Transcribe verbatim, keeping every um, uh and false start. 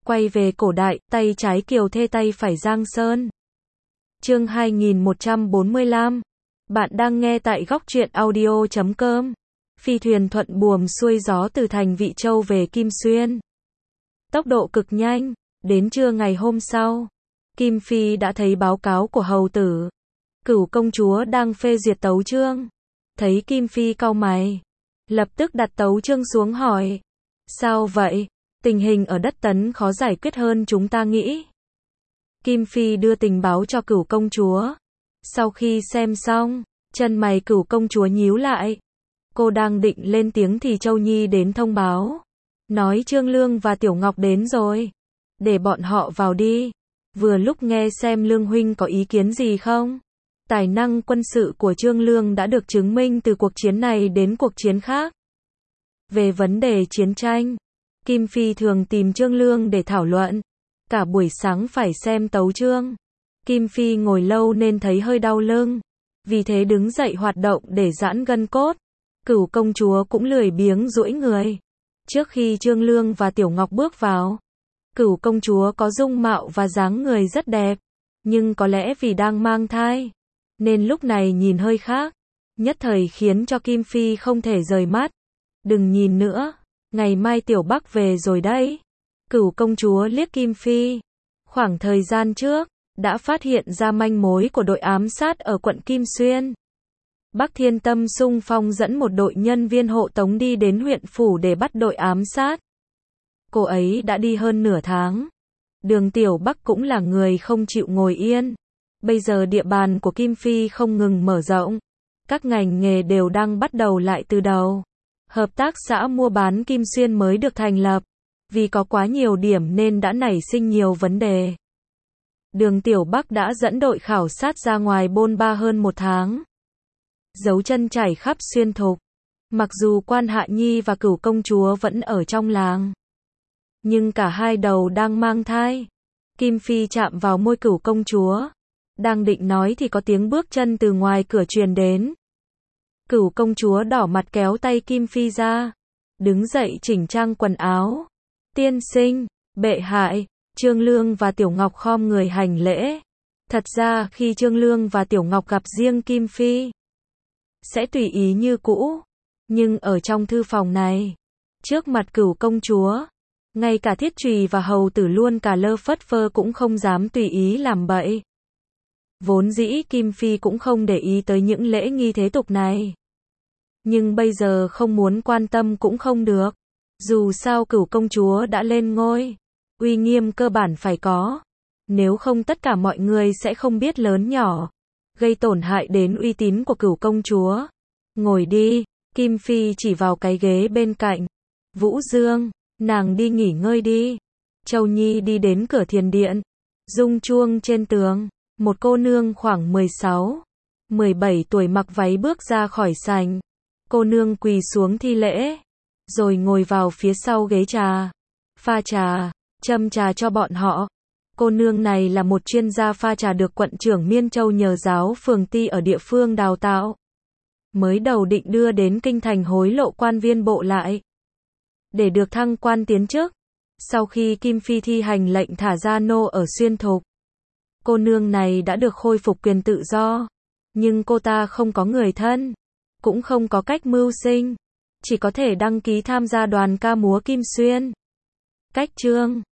Quay về cổ đại, tay trái Kiều Thê tay phải Giang Sơn. Chương hai nghìn một trăm bốn mươi lăm. Bạn đang nghe tại góc truyện audio chấm com. Phi thuyền thuận buồm xuôi gió từ thành Vị Châu về Kim Xuyên. Tốc độ cực nhanh, đến trưa ngày hôm sau, Kim Phi đã thấy báo cáo của hầu tử. Cửu công chúa đang phê duyệt tấu chương. Thấy Kim Phi cau mày, lập tức đặt tấu chương xuống hỏi: sao vậy? Tình hình ở đất Tấn khó giải quyết hơn chúng ta nghĩ. Kim Phi đưa tình báo cho Cửu công chúa. Sau khi xem xong, chân mày Cửu công chúa nhíu lại. Cô đang định lên tiếng thì Châu Nhi đến thông báo, nói Trương Lương và Tiểu Ngọc đến rồi, để bọn họ vào đi. Vừa lúc nghe xem Lương huynh có ý kiến gì không? Tài năng quân sự của Trương Lương đã được chứng minh từ cuộc chiến này đến cuộc chiến khác. Về vấn đề chiến tranh, Kim Phi thường tìm Trương Lương để thảo luận. Cả buổi sáng phải xem tấu chương. Kim Phi ngồi lâu nên thấy hơi đau lưng, vì thế đứng dậy hoạt động để giãn gân cốt. Cửu công chúa cũng lười biếng duỗi người. Trước khi Trương Lương và Tiểu Ngọc bước vào, Cửu công chúa có dung mạo và dáng người rất đẹp, nhưng có lẽ vì đang mang thai, nên lúc này nhìn hơi khác, nhất thời khiến cho Kim Phi không thể rời mắt. Đừng nhìn nữa, ngày mai Tiểu Bắc về rồi đấy. Cửu công chúa liếc Kim Phi. Khoảng thời gian trước, đã phát hiện ra manh mối của đội ám sát ở quận Kim Xuyên. Bắc Thiên Tâm xung phong dẫn một đội nhân viên hộ tống đi đến huyện phủ để bắt đội ám sát. Cô ấy đã đi hơn nửa tháng. Đường Tiểu Bắc cũng là người không chịu ngồi yên. Bây giờ địa bàn của Kim Phi không ngừng mở rộng. Các ngành nghề đều đang bắt đầu lại từ đầu. Hợp tác xã mua bán Kim Xuyên mới được thành lập. Vì có quá nhiều điểm nên đã nảy sinh nhiều vấn đề. Đường Tiểu Bắc đã dẫn đội khảo sát ra ngoài bôn ba hơn một tháng. Dấu chân chảy khắp xuyên thục. Mặc dù Quan Hạ Nhi và Cửu công chúa vẫn ở trong làng, nhưng cả hai đầu đang mang thai. Kim Phi chạm vào môi Cửu công chúa. Đang định nói thì có tiếng bước chân từ ngoài cửa truyền đến. Cửu công chúa đỏ mặt kéo tay Kim Phi ra. Đứng dậy chỉnh trang quần áo. Tiên sinh, bệ hạ. Trương Lương và Tiểu Ngọc khom người hành lễ. Thật ra khi Trương Lương và Tiểu Ngọc gặp riêng Kim Phi, sẽ tùy ý như cũ. Nhưng ở trong thư phòng này, trước mặt Cửu công chúa, ngay cả Thiết Trùy và hầu tử luôn cả lơ phất phơ cũng không dám tùy ý làm bậy. Vốn dĩ Kim Phi cũng không để ý tới những lễ nghi thế tục này. Nhưng bây giờ không muốn quan tâm cũng không được. Dù sao Cửu công chúa đã lên ngôi, uy nghiêm cơ bản phải có. Nếu không tất cả mọi người sẽ không biết lớn nhỏ, gây tổn hại đến uy tín của Cửu công chúa. Ngồi đi, Kim Phi chỉ vào cái ghế bên cạnh. Vũ Dương, nàng đi nghỉ ngơi đi. Châu Nhi đi đến cửa thiền điện. Rung chuông trên tường. Một cô nương khoảng mười sáu, mười bảy tuổi mặc váy bước ra khỏi sảnh. Cô nương quỳ xuống thi lễ, rồi ngồi vào phía sau ghế trà. Pha trà, châm trà cho bọn họ. Cô nương này là một chuyên gia pha trà được quận trưởng Miên Châu nhờ giáo phường Ti ở địa phương đào tạo. Mới đầu định đưa đến kinh thành hối lộ quan viên bộ lại, để được thăng quan tiến chức. Sau khi Kim Phi thi hành lệnh thả ra nô ở xuyên thục, cô nương này đã được khôi phục quyền tự do. Nhưng cô ta không có người thân, cũng không có cách mưu sinh, chỉ có thể đăng ký tham gia đoàn ca múa Kim Xuyên. Cách chương